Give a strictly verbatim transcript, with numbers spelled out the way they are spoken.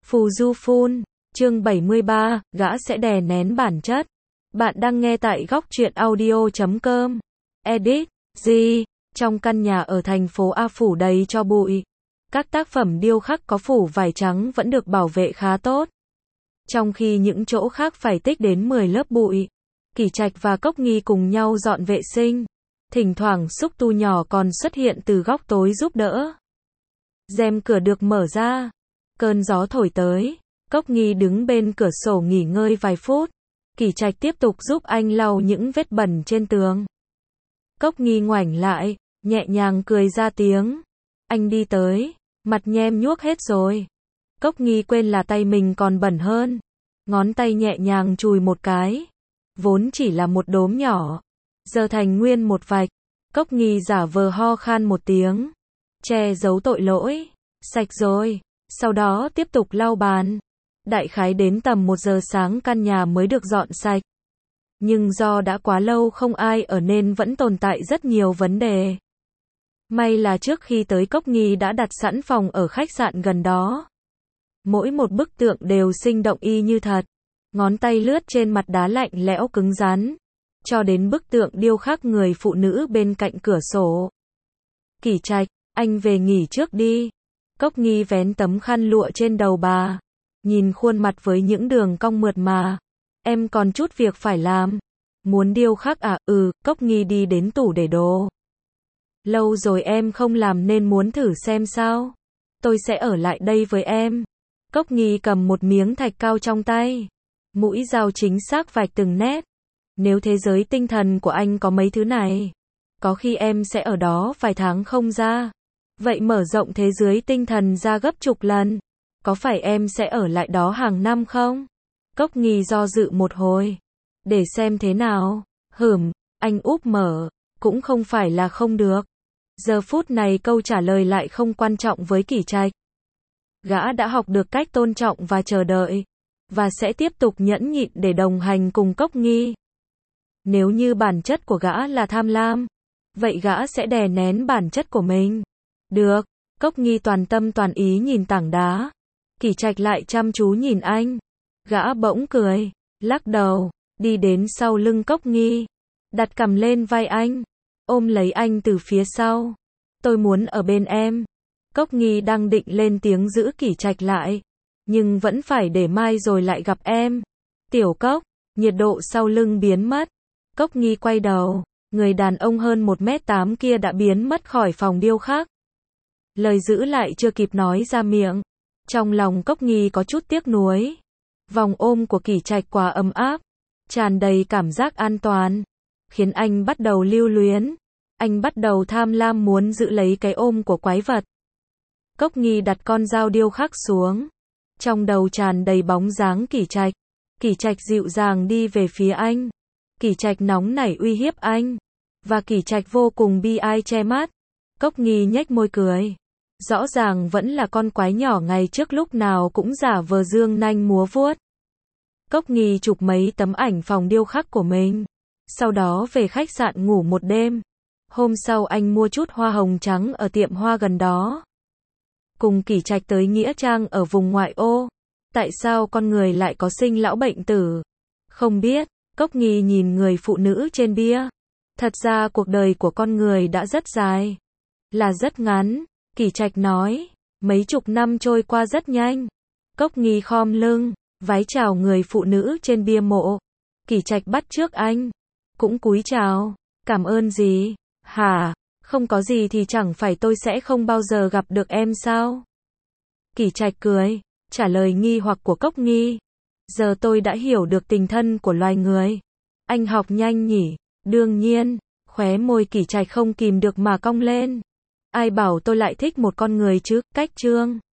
Phù du phun, chương bảy mươi ba, gã sẽ đè nén bản chất. Bạn đang nghe tại góc truyện audio chấm com. Edit, G. Trong căn nhà ở thành phố A phủ đầy cho bụi. Các tác phẩm điêu khắc có phủ vải trắng vẫn được bảo vệ khá tốt. Trong khi những chỗ khác phải tích đến mười lớp bụi. Kỷ Trạch và Cốc Nghi cùng nhau dọn vệ sinh. Thỉnh thoảng Xúc Tu nhỏ còn xuất hiện từ góc tối giúp đỡ. Rèm cửa được mở ra. Cơn gió thổi tới. Cốc Nghi đứng bên cửa sổ nghỉ ngơi vài phút. Kỷ Trạch tiếp tục giúp anh lau những vết bẩn trên tường. Cốc Nghi ngoảnh lại, nhẹ nhàng cười ra tiếng. Anh đi tới, mặt nhem nhuốc hết rồi. Cốc Nghi quên là tay mình còn bẩn hơn. Ngón tay nhẹ nhàng chùi một cái. Vốn chỉ là một đốm nhỏ, giờ thành nguyên một vạch. Cốc Nghi giả vờ ho khan một tiếng, che giấu tội lỗi. Sạch rồi. Sau đó tiếp tục lau bàn. Đại khái đến tầm một giờ sáng căn nhà mới được dọn sạch. Nhưng do đã quá lâu không ai ở nên vẫn tồn tại rất nhiều vấn đề. May là trước khi tới Cốc Nghi đã đặt sẵn phòng ở khách sạn gần đó. Mỗi một bức tượng đều sinh động y như thật. Ngón tay lướt trên mặt đá lạnh lẽo cứng rắn. Cho đến bức tượng điêu khắc người phụ nữ bên cạnh cửa sổ. Kỷ Trạch, anh về nghỉ trước đi. Cốc Nghi vén tấm khăn lụa trên đầu bà. Nhìn khuôn mặt với những đường cong mượt mà. Em còn chút việc phải làm. Muốn điêu khắc à? Ừ, Cốc Nghi đi đến tủ để đồ. Lâu rồi em không làm nên muốn thử xem sao. Tôi sẽ ở lại đây với em. Cốc Nghi cầm một miếng thạch cao trong tay. Mũi dao chính xác vạch từng nét. Nếu thế giới tinh thần của anh có mấy thứ này, có khi em sẽ ở đó vài tháng không ra. Vậy mở rộng thế giới tinh thần ra gấp chục lần. Có phải em sẽ ở lại đó hàng năm không? Cốc Nghi do dự một hồi. Để xem thế nào. Hửm, anh úp mở. Cũng không phải là không được. Giờ phút này câu trả lời lại không quan trọng với Kỷ Trạch. Gã đã học được cách tôn trọng và chờ đợi. Và sẽ tiếp tục nhẫn nhịn để đồng hành cùng Cốc Nghi. Nếu như bản chất của gã là tham lam, vậy gã sẽ đè nén bản chất của mình. Được. Cốc Nghi toàn tâm toàn ý nhìn tảng đá. Kỷ Trạch lại chăm chú nhìn anh. Gã bỗng cười, lắc đầu, đi đến sau lưng Cốc Nghi, đặt cằm lên vai anh, ôm lấy anh từ phía sau. Tôi muốn ở bên em. Cốc Nghi đang định lên tiếng giữ Kỷ Trạch lại, nhưng vẫn phải để mai rồi lại gặp em. Tiểu Cốc, nhiệt độ sau lưng biến mất. Cốc Nghi quay đầu, người đàn ông hơn một mét tám kia đã biến mất khỏi phòng điêu khắc. Lời giữ lại chưa kịp nói ra miệng. Trong lòng Cốc Nghi có chút tiếc nuối. Vòng ôm của Kỷ Trạch quá ấm áp, tràn đầy cảm giác an toàn, khiến anh bắt đầu lưu luyến. Anh bắt đầu tham lam muốn giữ lấy cái ôm của quái vật. Cốc Nghi đặt con dao điêu khắc xuống. Trong đầu tràn đầy bóng dáng Kỷ Trạch. Kỷ Trạch dịu dàng đi về phía anh. Kỷ Trạch nóng nảy uy hiếp anh. Và Kỷ Trạch vô cùng bi ai che mắt. Cốc Nghi nhếch môi cười. Rõ ràng vẫn là con quái nhỏ ngày trước lúc nào cũng giả vờ dương nanh múa vuốt. Cốc Nghi chụp mấy tấm ảnh phòng điêu khắc của mình. Sau đó về khách sạn ngủ một đêm. Hôm sau anh mua chút hoa hồng trắng ở tiệm hoa gần đó. Cùng Kỷ Trạch tới Nghĩa Trang ở vùng ngoại ô. Tại sao con người lại có sinh lão bệnh tử? Không biết. Cốc Nghi nhìn người phụ nữ trên bia. Thật ra cuộc đời của con người đã rất dài. Là rất ngắn. Kỷ Trạch nói. Mấy chục năm trôi qua rất nhanh. Cốc Nghi khom lưng, vái chào người phụ nữ trên bia mộ. Kỷ Trạch bắt chước anh. Cũng cúi chào. Cảm ơn gì? Hả? Không có gì thì chẳng phải tôi sẽ không bao giờ gặp được em sao? Kỷ Trạch cười, trả lời nghi hoặc của Cốc Nghi. Giờ tôi đã hiểu được tình thân của loài người. Anh học nhanh nhỉ? Đương nhiên. Khóe môi Kỷ Trạch không kìm được mà cong lên. Ai bảo tôi lại thích một con người chứ? Cách trương.